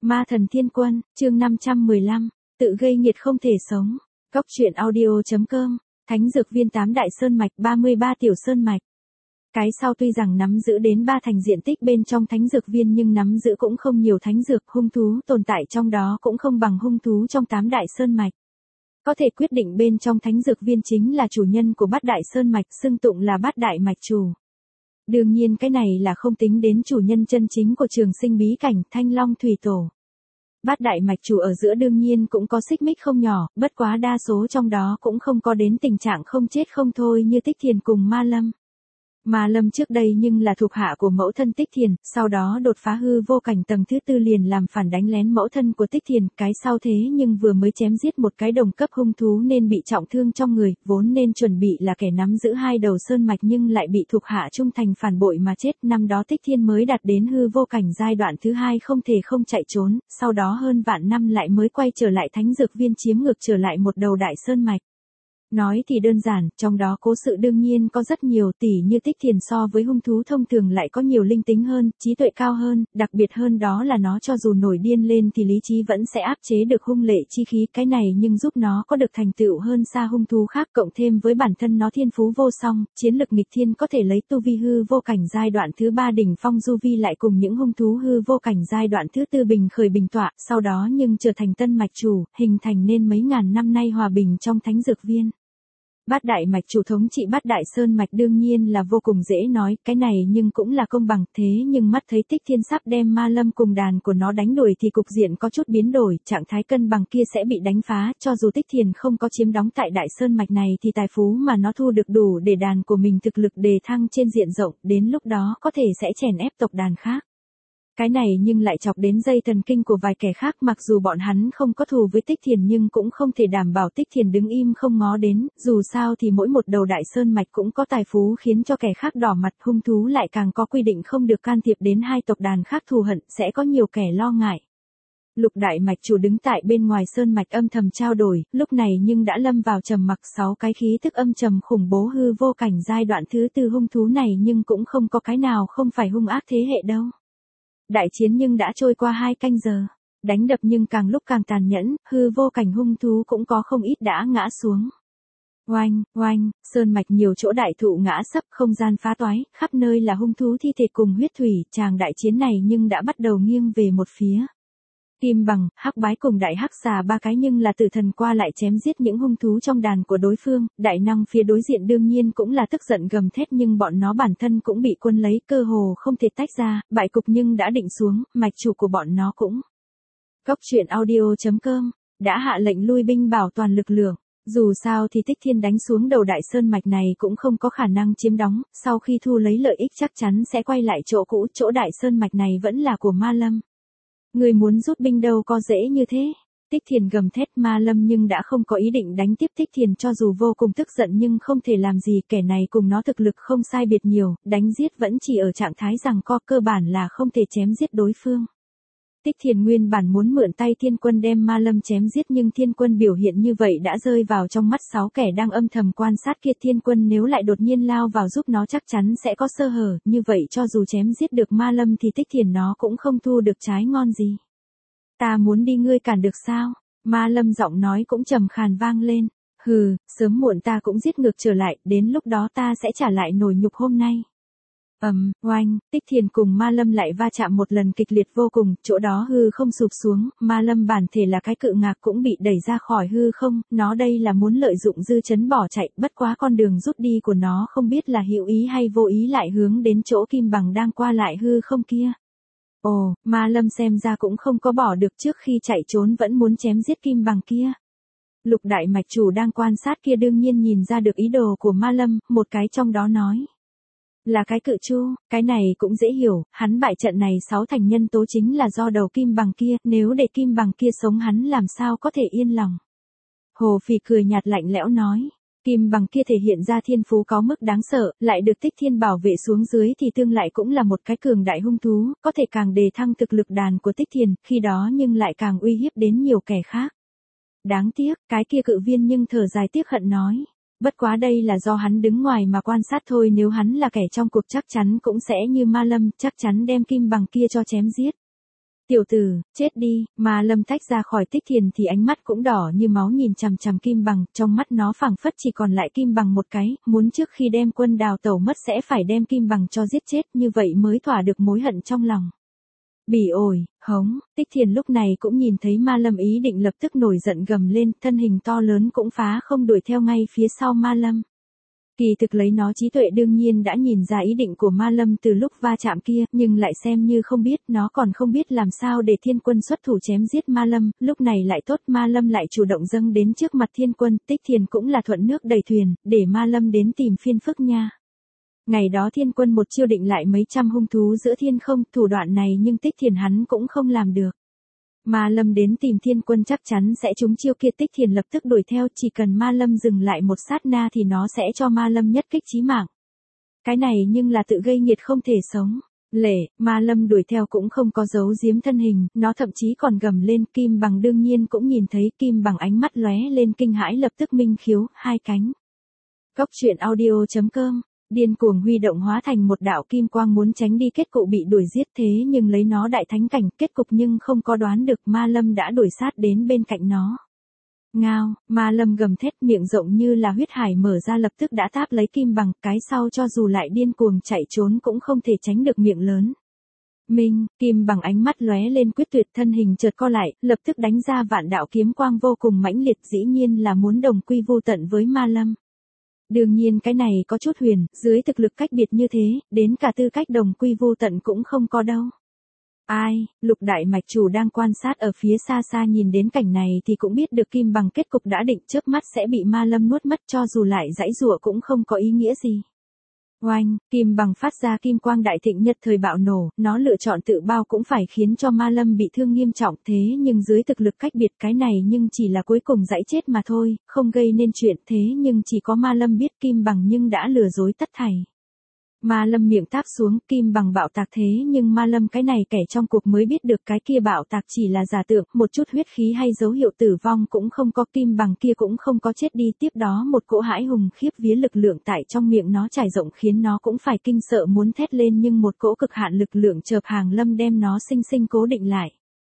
Ma thần thiên quân, chương 515, tự gây nghiệt không thể sống. Cốc truyện audio.com, Thánh dược viên 8 đại sơn mạch 33 tiểu sơn mạch. Cái sau tuy rằng nắm giữ đến 3 thành diện tích bên trong thánh dược viên nhưng nắm giữ cũng không nhiều thánh dược, hung thú tồn tại trong đó cũng không bằng hung thú trong 8 đại sơn mạch. Có thể quyết định bên trong thánh dược viên chính là chủ nhân của bát đại sơn mạch, xưng tụng là bát đại mạch chủ. Đương nhiên cái này là không tính đến chủ nhân chân chính của trường sinh bí cảnh Thanh Long Thủy Tổ. Bát đại mạch chủ ở giữa đương nhiên cũng có xích mích không nhỏ, bất quá đa số trong đó cũng không có đến tình trạng không chết không thôi như Tích Thiền cùng Ma Lâm. Ma Lâm trước đây nhưng là thuộc hạ của mẫu thân Tích Thiền, sau đó đột phá hư vô cảnh tầng thứ 4 liền làm phản đánh lén mẫu thân của Tích Thiền, cái sau thế nhưng vừa mới chém giết một cái đồng cấp hung thú nên bị trọng thương trong người, vốn nên chuẩn bị là kẻ nắm giữ 2 đầu sơn mạch nhưng lại bị thuộc hạ trung thành phản bội mà chết. Năm đó Tích Thiên mới đạt đến hư vô cảnh giai đoạn thứ 2 không thể không chạy trốn, sau đó hơn vạn năm lại mới quay trở lại thánh dược viên chiếm ngược trở lại một đầu đại sơn mạch. Nói thì đơn giản, trong đó cố sự đương nhiên có rất nhiều, tỉ như Tích Thiền so với hung thú thông thường lại có nhiều linh tính hơn, trí tuệ cao hơn, đặc biệt hơn đó là nó cho dù nổi điên lên thì lý trí vẫn sẽ áp chế được hung lệ chi khí, cái này nhưng giúp nó có được thành tựu hơn xa hung thú khác, cộng thêm với bản thân nó thiên phú vô song, chiến lực nghịch thiên, có thể lấy tu vi hư vô cảnh giai đoạn thứ 3 đỉnh phong du vi lại cùng những hung thú hư vô cảnh giai đoạn thứ 4 bình khởi bình tọa, sau đó nhưng trở thành tân mạch chủ, hình thành nên mấy ngàn năm nay hòa bình trong thánh dược viên. Bát đại mạch chủ thống trị bát đại sơn mạch đương nhiên là vô cùng dễ nói, cái này nhưng cũng là công bằng, thế nhưng mắt thấy Tích Thiên sắp đem Ma Lâm cùng đàn của nó đánh đuổi thì cục diện có chút biến đổi, trạng thái cân bằng kia sẽ bị đánh phá, cho dù Tích Thiền không có chiếm đóng tại đại sơn mạch này thì tài phú mà nó thu được đủ để đàn của mình thực lực đề thăng trên diện rộng, đến lúc đó có thể sẽ chèn ép tộc đàn khác. Cái này nhưng lại chọc đến dây thần kinh của vài kẻ khác, mặc dù bọn hắn không có thù với Tích Thiền nhưng cũng không thể đảm bảo Tích Thiền đứng im không ngó đến, dù sao thì mỗi một đầu đại sơn mạch cũng có tài phú khiến cho kẻ khác đỏ mặt, hung thú lại càng có quy định không được can thiệp đến 2 tộc đàn khác thù hận, sẽ có nhiều kẻ lo ngại. Lục đại mạch chủ đứng tại bên ngoài sơn mạch âm thầm trao đổi, lúc này nhưng đã lâm vào trầm mặc, 6 cái khí tức âm trầm khủng bố hư vô cảnh giai đoạn thứ 4 hung thú này nhưng cũng không có cái nào không phải hung ác thế hệ đâu. Đại chiến nhưng đã trôi qua 2 canh giờ, đánh đập nhưng càng lúc càng tàn nhẫn, hư vô cảnh hung thú cũng có không ít đã ngã xuống. Oanh, oanh, sơn mạch nhiều chỗ đại thụ ngã sấp, không gian phá toái, khắp nơi là hung thú thi thể cùng huyết thủy, tràng đại chiến này nhưng đã bắt đầu nghiêng về một phía. Kim Bằng, Hắc Bái cùng Đại Hắc Xà 3 cái nhưng là tử thần qua lại chém giết những hung thú trong đàn của đối phương, đại năng phía đối diện đương nhiên cũng là tức giận gầm thét nhưng bọn nó bản thân cũng bị quân lấy, cơ hồ không thể tách ra, bại cục nhưng đã định xuống, mạch chủ của bọn nó cũng. Cốc truyện audio.com, đã hạ lệnh lui binh bảo toàn lực lượng. Dù sao thì Tích Thiên đánh xuống đầu đại sơn mạch này cũng không có khả năng chiếm đóng, sau khi thu lấy lợi ích chắc chắn sẽ quay lại chỗ cũ, chỗ đại sơn mạch này vẫn là của Ma Lâm. Người muốn rút binh đâu có dễ như thế. Tích Thiền gầm thét, Ma Lâm nhưng đã không có ý định đánh tiếp Tích Thiền, cho dù vô cùng tức giận nhưng không thể làm gì, kẻ này cùng nó thực lực không sai biệt nhiều, đánh giết vẫn chỉ ở trạng thái giằng co, cơ bản là không thể chém giết đối phương. Tích Thiền nguyên bản muốn mượn tay Thiên Quân đem Ma Lâm chém giết nhưng Thiên Quân biểu hiện như vậy đã rơi vào trong mắt 6 kẻ đang âm thầm quan sát kia. Thiên Quân nếu lại đột nhiên lao vào giúp nó chắc chắn sẽ có sơ hở, như vậy cho dù chém giết được Ma Lâm thì Tích Thiền nó cũng không thu được trái ngon gì. Ta muốn đi, ngươi cản được sao? Ma Lâm giọng nói cũng trầm khàn vang lên. Hừ, sớm muộn ta cũng giết ngược trở lại, đến lúc đó ta sẽ trả lại nổi nhục hôm nay. Oanh, Tích Thiền cùng Ma Lâm lại va chạm một lần kịch liệt vô cùng, chỗ đó hư không sụp xuống, Ma Lâm bản thể là cái cự ngạc cũng bị đẩy ra khỏi hư không, nó đây là muốn lợi dụng dư chấn bỏ chạy, bất quá con đường rút đi của nó không biết là hữu ý hay vô ý lại hướng đến chỗ Kim Bằng đang qua lại hư không kia. Ồ, Ma Lâm xem ra cũng không có bỏ được, trước khi chạy trốn vẫn muốn chém giết Kim Bằng kia. Lục đại mạch chủ đang quan sát kia đương nhiên nhìn ra được ý đồ của Ma Lâm, một cái trong đó nói. Là cái cự chu, cái này cũng dễ hiểu, hắn bại trận này 6 thành nhân tố chính là do đầu Kim Bằng kia, nếu để Kim Bằng kia sống hắn làm sao có thể yên lòng. Hồ Phì cười nhạt lạnh lẽo nói, Kim Bằng kia thể hiện ra thiên phú có mức đáng sợ, lại được Tích Thiên bảo vệ xuống dưới thì tương lại cũng là một cái cường đại hung thú, có thể càng đề thăng thực lực đàn của Tích Thiên, khi đó nhưng lại càng uy hiếp đến nhiều kẻ khác. Đáng tiếc, cái kia cự viên nhưng thở dài tiếc hận nói. Bất quá đây là do hắn đứng ngoài mà quan sát thôi, nếu hắn là kẻ trong cuộc chắc chắn cũng sẽ như Ma Lâm, chắc chắn đem Kim Bằng kia cho chém giết. Tiểu tử, chết đi, Ma Lâm tách ra khỏi Tích Thiền thì ánh mắt cũng đỏ như máu nhìn chằm chằm Kim Bằng, trong mắt nó phảng phất chỉ còn lại Kim Bằng một cái, muốn trước khi đem quân Đào tẩu mất sẽ phải đem Kim Bằng cho giết chết, như vậy mới thỏa được mối hận trong lòng. Bỉ ổi, hống, Tích Thiền lúc này cũng nhìn thấy Ma Lâm ý định lập tức nổi giận gầm lên, thân hình to lớn cũng phá không đuổi theo ngay phía sau Ma Lâm. Kỳ thực lấy nó trí tuệ đương nhiên đã nhìn ra ý định của Ma Lâm từ lúc va chạm kia, nhưng lại xem như không biết, nó còn không biết làm sao để Thiên Quân xuất thủ chém giết Ma Lâm, lúc này lại tốt Ma Lâm lại chủ động dâng đến trước mặt Thiên Quân, Tích Thiền cũng là thuận nước đầy thuyền, để Ma Lâm đến tìm phiền phức nha. Ngày đó Thiên Quân một chiêu định lại mấy trăm hung thú giữa thiên không, thủ đoạn này nhưng Tích Thiền hắn cũng không làm được. Ma Lâm đến tìm Thiên Quân chắc chắn sẽ trúng chiêu kia, Tích Thiền lập tức đuổi theo, chỉ cần Ma Lâm dừng lại một sát na thì nó sẽ cho Ma Lâm nhất kích chí mạng. Cái này nhưng là tự gây nghiệt không thể sống. Ma Lâm đuổi theo cũng không có giấu giếm thân hình, nó thậm chí còn gầm lên, Kim Bằng đương nhiên cũng nhìn thấy, Kim Bằng ánh mắt lóe lên kinh hãi lập tức minh khiếu, hai cánh. Cốc truyện audio.com Điên cuồng huy động hóa thành một đạo kim quang muốn tránh đi kết cục bị đuổi giết, thế nhưng lấy nó đại thánh cảnh, kết cục nhưng không có đoán được, Ma Lâm đã đuổi sát đến bên cạnh nó. Ngao, Ma Lâm gầm thét, miệng rộng như là huyết hải mở ra lập tức đã táp lấy Kim Bằng, cái sau cho dù lại điên cuồng chạy trốn cũng không thể tránh được miệng lớn. Minh, Kim Bằng ánh mắt lóe lên quyết tuyệt, thân hình chợt co lại, lập tức đánh ra vạn đạo kiếm quang vô cùng mãnh liệt, dĩ nhiên là muốn đồng quy vô tận với Ma Lâm. Đương nhiên cái này có chút huyền, dưới thực lực cách biệt như thế, đến cả tư cách đồng quy vô tận cũng không có đâu. Ai, Lục Đại Mạch Chủ đang quan sát ở phía xa xa nhìn đến cảnh này thì cũng biết được Kim Bằng kết cục đã định, trước mắt sẽ bị Ma Lâm nuốt mất, cho dù lại giãy giụa cũng không có ý nghĩa gì. Oanh, Kim Bằng phát ra kim quang đại thịnh nhất thời bạo nổ, nó lựa chọn tự bao cũng phải khiến cho Ma Lâm bị thương nghiêm trọng, thế nhưng dưới thực lực cách biệt cái này nhưng chỉ là cuối cùng giãy chết mà thôi, không gây nên chuyện, thế nhưng chỉ có Ma Lâm biết Kim Bằng nhưng đã lừa dối tất thảy. Ma Lâm miệng táp xuống, Kim Bằng bạo tạc, thế nhưng Ma Lâm cái này kẻ trong cuộc mới biết được cái kia bạo tạc chỉ là giả tượng, một chút huyết khí hay dấu hiệu tử vong cũng không có, Kim Bằng kia cũng không có chết đi, tiếp đó một cỗ hãi hùng khiếp vía lực lượng tại trong miệng nó trải rộng khiến nó cũng phải kinh sợ muốn thét lên, nhưng một cỗ cực hạn lực lượng chợp hàng lâm đem nó sinh sinh cố định lại.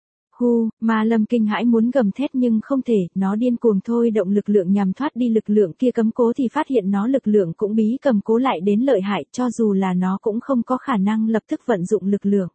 Ma Lâm kinh hãi muốn gầm thét nhưng không thể, nó điên cuồng thôi động lực lượng nhằm thoát đi lực lượng kia cấm cố thì phát hiện nó lực lượng cũng bí cầm cố lại đến lợi hại, cho dù là nó cũng không có khả năng lập tức vận dụng lực lượng.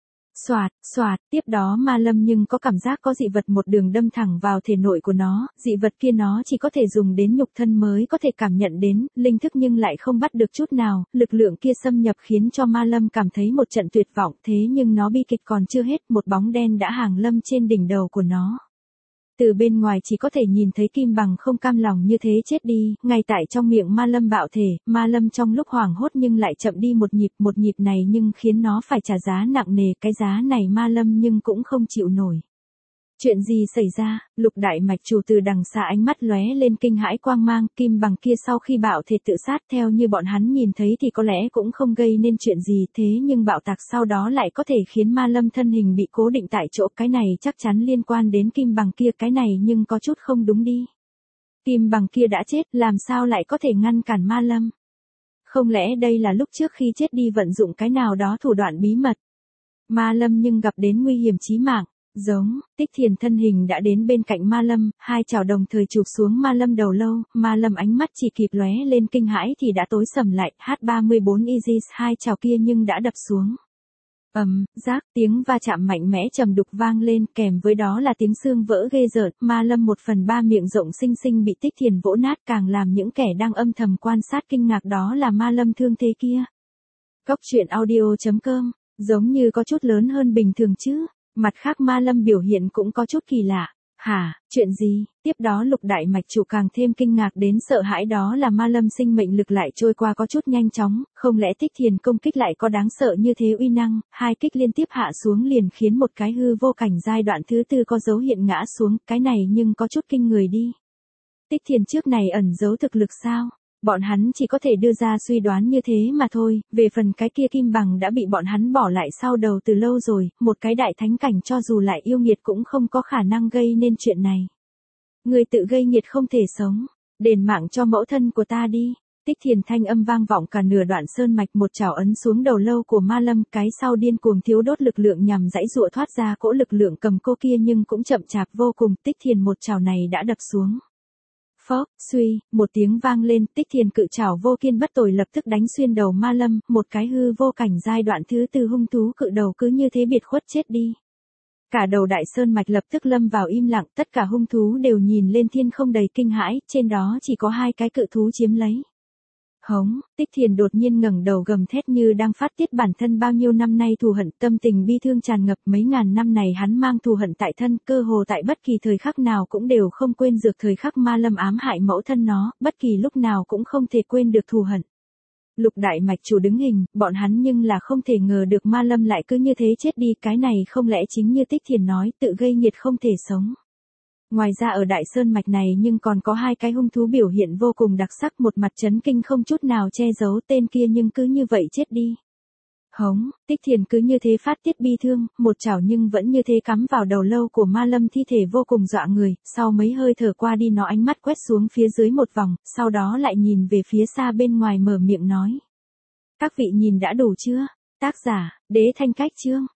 Xoạt, tiếp đó Ma Lâm nhưng có cảm giác có dị vật một đường đâm thẳng vào thể nội của nó, dị vật kia nó chỉ có thể dùng đến nhục thân mới có thể cảm nhận đến, linh thức nhưng lại không bắt được chút nào, lực lượng kia xâm nhập khiến cho Ma Lâm cảm thấy một trận tuyệt vọng, thế nhưng nó bi kịch còn chưa hết, một bóng đen đã hàng lâm trên đỉnh đầu của nó. Từ bên ngoài chỉ có thể nhìn thấy Kim Bằng không cam lòng như thế chết đi, ngay tại trong miệng Ma Lâm bạo thể, Ma Lâm trong lúc hoảng hốt nhưng lại chậm đi một nhịp này nhưng khiến nó phải trả giá nặng nề, cái giá này Ma Lâm nhưng cũng không chịu nổi. Chuyện gì xảy ra? Lục Đại Mạch Chủ từ đằng xa ánh mắt lóe lên kinh hãi quang mang, Kim Bằng kia sau khi bạo thể tự sát theo như bọn hắn nhìn thấy thì có lẽ cũng không gây nên chuyện gì, thế nhưng bạo tạc sau đó lại có thể khiến Ma Lâm thân hình bị cố định tại chỗ, cái này chắc chắn liên quan đến Kim Bằng kia, cái này nhưng có chút không đúng đi. Kim Bằng kia đã chết, làm sao lại có thể ngăn cản Ma Lâm? Không lẽ đây là lúc trước khi chết đi vận dụng cái nào đó thủ đoạn bí mật? Ma Lâm nhưng gặp đến nguy hiểm chí mạng. Giống, Tích Thiền thân hình đã đến bên cạnh Ma Lâm, hai chảo đồng thời chụp xuống Ma Lâm đầu lâu, Ma Lâm ánh mắt chỉ kịp lóe lên kinh hãi thì đã tối sầm lại, H34 Isis hai chảo kia nhưng đã đập xuống. Rác, tiếng va chạm mạnh mẽ trầm đục vang lên, kèm với đó là tiếng xương vỡ ghê rợn, Ma Lâm 1/3 miệng rộng xinh xinh bị Tích Thiền vỗ nát, càng làm những kẻ đang âm thầm quan sát kinh ngạc đó là Ma Lâm thương thế kia. Cốc truyện audio.com, giống như có chút lớn hơn bình thường chứ. Mặt khác Ma Lâm biểu hiện cũng có chút kỳ lạ. Hả, chuyện gì? Tiếp đó Lục Đại Mạch Chủ càng thêm kinh ngạc đến sợ hãi, đó là Ma Lâm sinh mệnh lực lại trôi qua có chút nhanh chóng, không lẽ Tích Thiền công kích lại có đáng sợ như thế uy năng, hai kích liên tiếp hạ xuống liền khiến một cái hư vô cảnh giai đoạn thứ tư có dấu hiện ngã xuống, cái này nhưng có chút kinh người đi. Tích Thiền trước này ẩn giấu thực lực sao? Bọn hắn chỉ có thể đưa ra suy đoán như thế mà thôi, về phần cái kia Kim Bằng đã bị bọn hắn bỏ lại sau đầu từ lâu rồi, một cái đại thánh cảnh cho dù lại yêu nghiệt cũng không có khả năng gây nên chuyện này. Người tự gây nghiệt không thể sống, đền mạng cho mẫu thân của ta đi. Tích Thiền thanh âm vang vọng cả nửa đoạn sơn mạch, một chảo ấn xuống đầu lâu của Ma Lâm, cái sau điên cuồng thiếu đốt lực lượng nhằm giãy giụa thoát ra cỗ lực lượng cầm cô kia nhưng cũng chậm chạp vô cùng, Tích Thiền một chảo này đã đập xuống. Phốc, suy, một tiếng vang lên, Tích Thiền cự chảo vô kiên bất tồi lập tức đánh xuyên đầu Ma Lâm, một cái hư vô cảnh giai đoạn thứ tư hung thú cự đầu cứ như thế biệt khuất chết đi. Cả đầu đại sơn mạch lập tức lâm vào im lặng, tất cả hung thú đều nhìn lên thiên không đầy kinh hãi, trên đó chỉ có hai cái cự thú chiếm lấy. Hống, Tích Thiền đột nhiên ngẩng đầu gầm thét như đang phát tiết bản thân bao nhiêu năm nay thù hận, tâm tình bi thương tràn ngập, mấy ngàn năm này hắn mang thù hận tại thân, cơ hồ tại bất kỳ thời khắc nào cũng đều không quên được thời khắc Ma Lâm ám hại mẫu thân nó, bất kỳ lúc nào cũng không thể quên được thù hận. Lục đại mạch chủ đứng hình, bọn hắn nhưng là không thể ngờ được Ma Lâm lại cứ như thế chết đi, cái này không lẽ chính như Tích Thiền nói, tự gây nghiệt không thể sống. Ngoài ra ở đại sơn mạch này nhưng còn có hai cái hung thú biểu hiện vô cùng đặc sắc, một mặt chấn kinh không chút nào che giấu, tên kia nhưng cứ như vậy chết đi. Hống, Tích Thiền cứ như thế phát tiết bi thương, một chảo nhưng vẫn như thế cắm vào đầu lâu của Ma Lâm, thi thể vô cùng dọa người, sau mấy hơi thở qua đi nó ánh mắt quét xuống phía dưới một vòng, sau đó lại nhìn về phía xa bên ngoài mở miệng nói. Các vị nhìn đã đủ chưa? Tác giả, Đế Thanh Cách Chương.